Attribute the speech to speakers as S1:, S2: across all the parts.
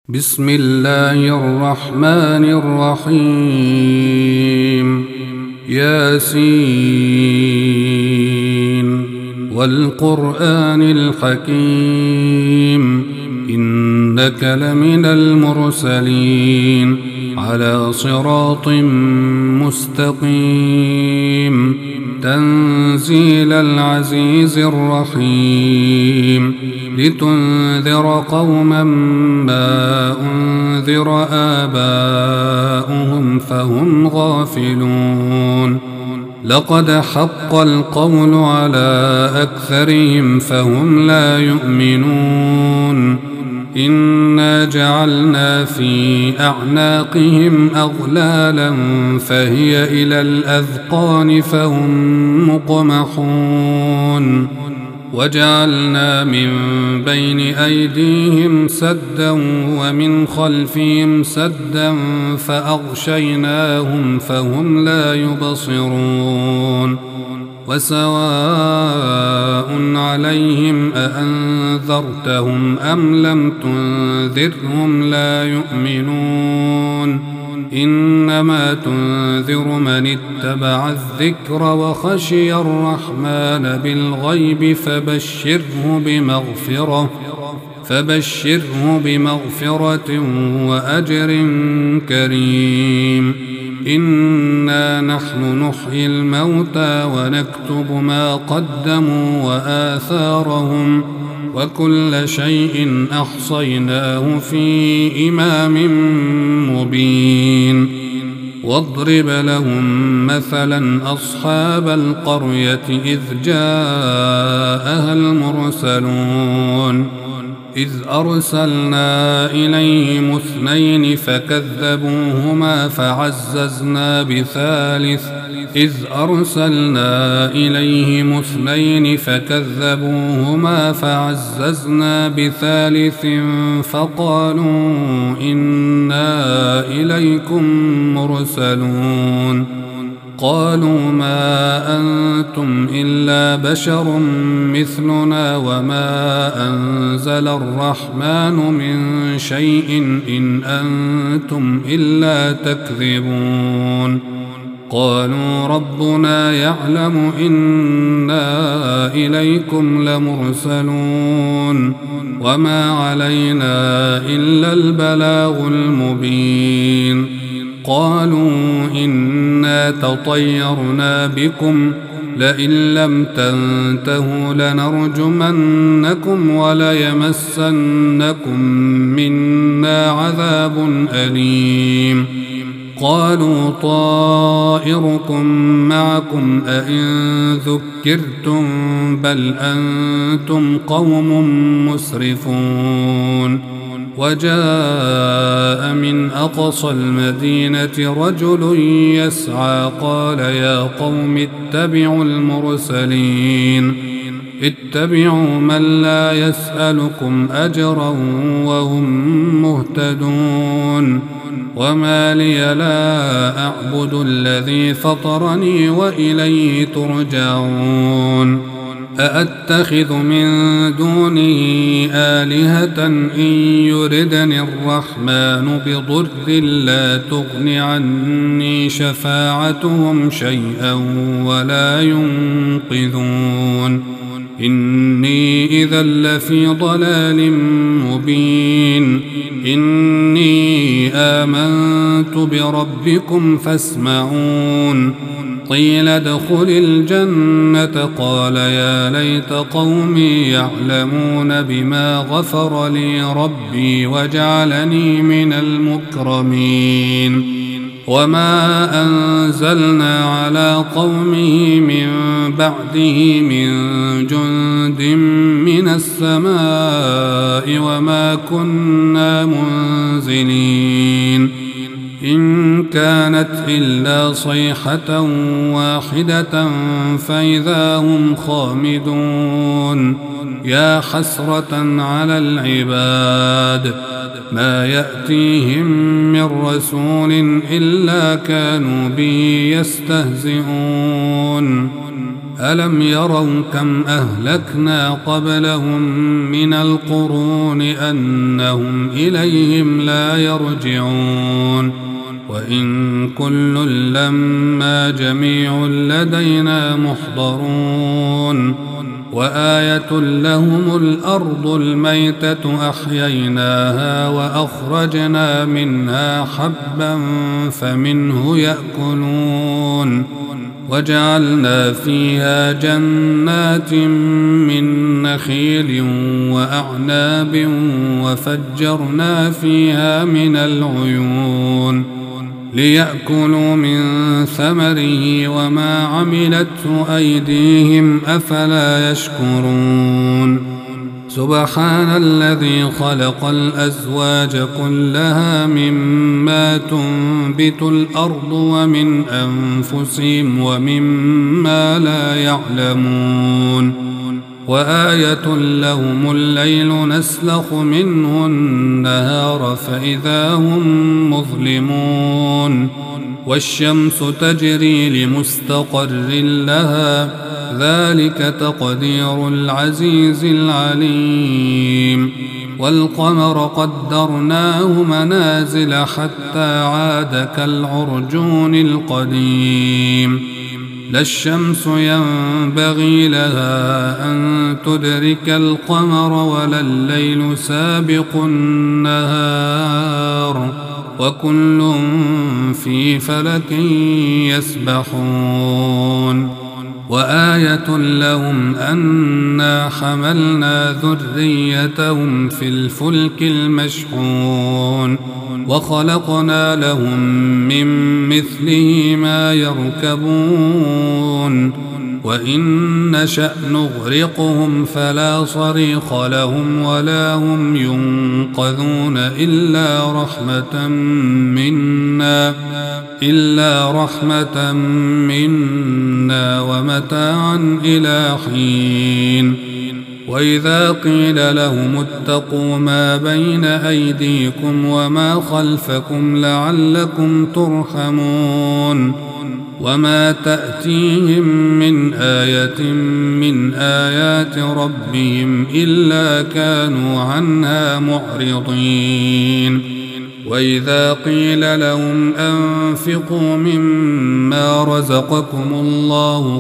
S1: بسم الله الرحمن الرحيم. ياسين والقرآن الحكيم إنك لمن المرسلين على صراط مستقيم تنزيل العزيز الرحيم لتنذر قوما ما أنذر آباؤهم فهم غافلون لقد حق القول على أكثرهم فهم لا يؤمنون إنا جعلنا في أعناقهم أغلالا فهي إلى الأذقان فهم مقمحون وجعلنا من بين أيديهم سدا ومن خلفهم سدا فأغشيناهم فهم لا يبصرون وسواء عليهم أأنذرتهم أم لم تنذرهم لا يؤمنون إنما تنذر من اتبع الذكر وخشي الرحمن بالغيب فبشره بمغفرة وأجر كريم. إنا نحن نحيي الموتى ونكتب ما قدموا وآثارهم وكل شيء أحصيناه في إمام مبين. واضرب لهم مثلا أصحاب القرية إذ جاءها المرسلون إذ أرسلنا إليهم اثنين فكذبوهما فعززنا بثالث فقالوا إنا إليكم مرسلون قالوا ما أنتم إلا بشر مثلنا وما أنزل الرحمن من شيء إن أنتم إلا تكذبون قالوا ربنا يعلم إنا إليكم لمرسلون وما علينا إلا البلاغ المبين. قالوا إنا تطيرنا بكم لئن لم تنتهوا لنرجمنكم وليمسنكم منا عذاب أليم. قالوا طائركم معكم أئن ذكرتم بل أنتم قوم مسرفون. وجاء من أقصى المدينة رجل يسعى قال يا قوم اتبعوا المرسلين اتبعوا من لا يسألكم أجرا وهم مهتدون. وما لي لا أعبد الذي فطرني وإليه ترجعون. أأتخذ من دونه آلهة إن يردني الرحمن بضر لا تغن عني شفاعتهم شيئا ولا ينقذون. إني إذا لفي ضلال مبين. إني آمنت بربكم فاسمعون. قيل ادخل الجنة قال يا ليت قومي يعلمون بما غفر لي ربي وجعلني من المكرمين. وما أنزلنا على قومه من بعده من جند من السماء وما كنا منزلين. إن كانت إلا صيحة واحدة فإذا هم خامدون. يا حسرة على العباد ما يأتيهم من رسول إلا كانوا به يستهزئون. ألم يروا كم أهلكنا قبلهم من القرون أنهم إليهم لا يرجعون وإن كل لما جميع لدينا محضرون وآية لهم الأرض الميتة أحييناها وأخرجنا منها حبا فمنه يأكلون وجعلنا فيها جنات من نخيل وأعناب وفجرنا فيها من العيون ليأكلوا من ثمره وما عملته أيديهم أفلا يشكرون سبحان الذي خلق الأزواج كلها مما تنبت الأرض ومن أنفسهم ومما لا يعلمون وآية لهم الليل نسلخ منه النهار فإذا هم مظلمون والشمس تجري لمستقر لها ذلك تقدير العزيز العليم والقمر قدرناه منازل حتى عاد كالعرجون القديم لا الشمس ينبغي لها أن تدرك القمر ولا الليل سابق النهار وكل في فلك يسبحون وآية لهم أنا حملنا ذريتهم في الفلك المشحون وخلقنا لهم من مثله ما يركبون وإن نشأ نغرقهم فلا صريخ لهم ولا هم ينقذون إلا رحمة منا ومتاعا إلى حين وإذا قيل لهم اتقوا ما بين أيديكم وما خلفكم لعلكم ترحمون وما تأتيهم من آية من آيات ربهم إلا كانوا عنها معرضين وإذا قيل لهم أنفقوا مما رزقكم الله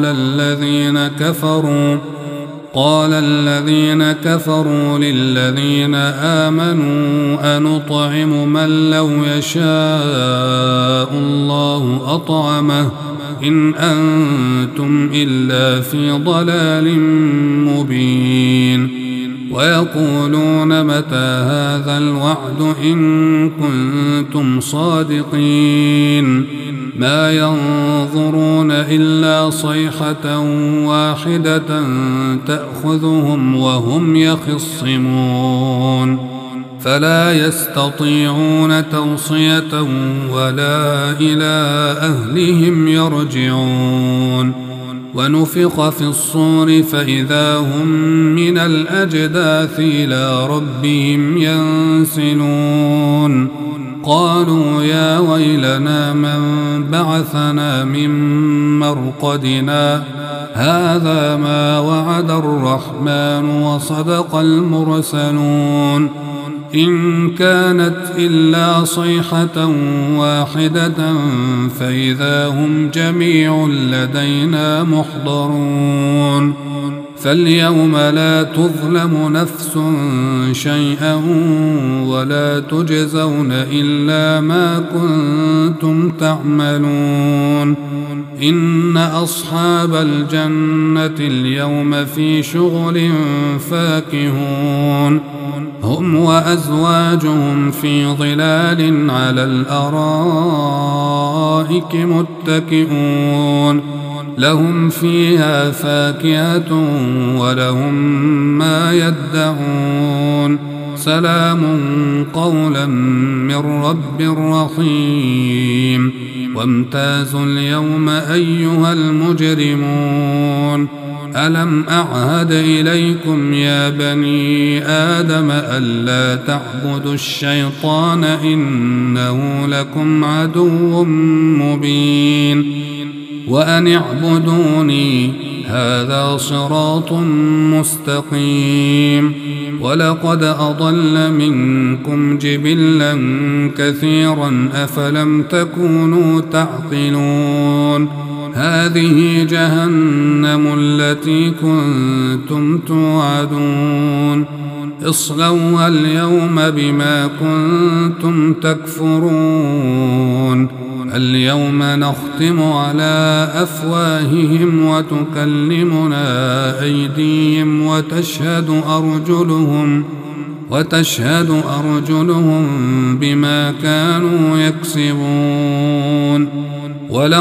S1: قال الذين كفروا للذين آمنوا أنطعم من لو يشاء الله أطعمه إن أنتم إلا في ضلال مبين ويقولون متى هذا الوعد إن كنتم صادقين ما ينظرون إلا صيحة واحدة تأخذهم وهم يخصمون فلا يستطيعون توصية ولا إلى أهلهم يرجعون ونفخ في الصور فإذا هم من الأجداث إلى ربهم ينسلون قالوا يا ويلنا من بعثنا من مرقدنا هذا ما وعد الرحمن وصدق المرسلون إن كانت إلا صيحة واحدة فإذا هم جميع لدينا محضرون فاليوم لا تظلم نفس شيئا ولا تجزون إلا ما كنتم تعملون إن أصحاب الجنة اليوم في شغل فاكهون هم وأزواجهم في ظلال على الأرائك متكئون لهم فيها فاكهة ولهم ما يدعون سلام قولا من رب رحيم وامتازوا اليوم أيها المجرمون ألم أعهد إليكم يا بني آدم ألا تعبدوا الشيطان إنه لكم عدو مبين وأن اعبدوني هذا صراط مستقيم. ولقد أضل منكم جبلا كثيرا أفلم تكونوا تعقلون. هذه جهنم التي كنتم توعدون اصلوها اليوم بما كنتم تكفرون. اليوم نختم على أفواههم وتكلمنا أيديهم وتشهد أرجلهم بما كانوا يكسبون. ولو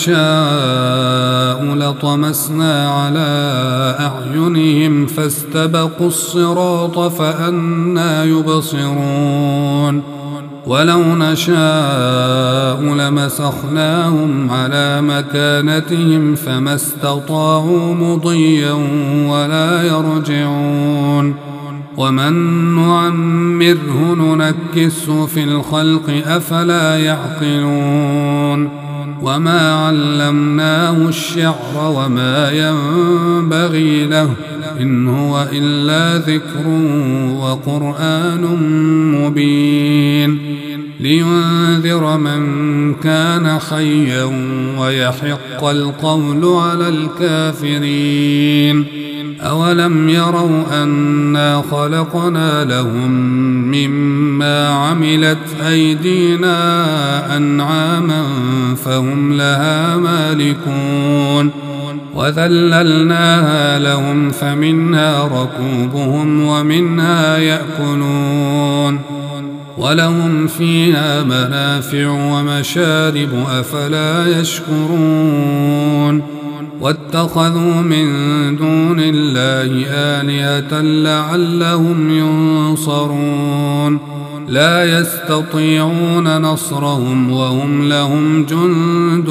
S1: نشاء لطمسنا على أعينهم فاستبقوا الصراط فأنى يبصرون. ولو نشاء لمسخناهم على مكانتهم فما استطاعوا مضيا ولا يرجعون. ومن نعمره ننكسه في الخلق أفلا يعقلون. وما علمناه الشعر وما ينبغي له إن هو إلا ذكر وقرآن مبين لينذر من كان حيا ويحق القول على الكافرين. أولم يروا أنا خلقنا لهم مما عملت أيدينا أنعاما فهم لها مالكون. وذللناها لهم فمنها ركوبهم ومنها يأكلون. ولهم فيها منافع ومشارب أفلا يشكرون. واتخذوا من دون الله آلهة لعلهم ينصرون. لا يستطيعون نصرهم وهم لهم جند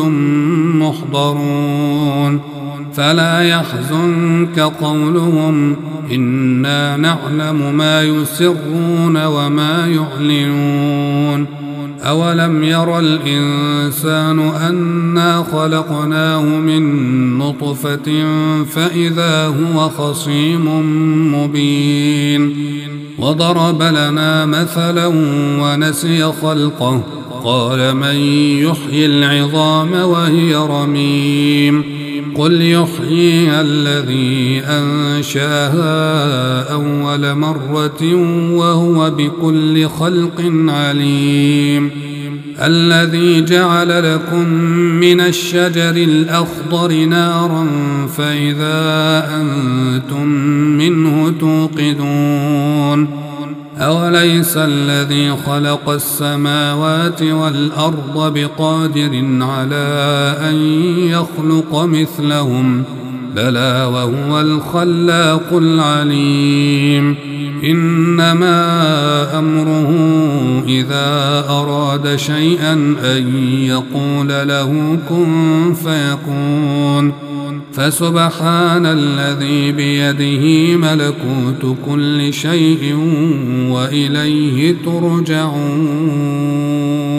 S1: محضرون. فلا يحزنك قولهم إنا نعلم ما يسرون وما يعلنون. أولم ير الإنسان أنا خلقناه من نطفة فإذا هو خصيم مبين. وضرب لنا مثلا ونسي خلقه قال من يحيي العظام وهي رميم. قل يحييها الذي أنشاها أول مرة وهو بكل خلق عليم. الذي جعل لكم من الشجر الأخضر نارا فإذا أنتم منه توقدون. أوليس الذي خلق السماوات والأرض بقادر على أن يخلق مثلهم بلى وهو الخلاق العليم. إنما أمره إذا أراد شيئا أن يقول له كن فيكون. فسبحان الذي بيده ملكوت كل شيء وإليه ترجعون.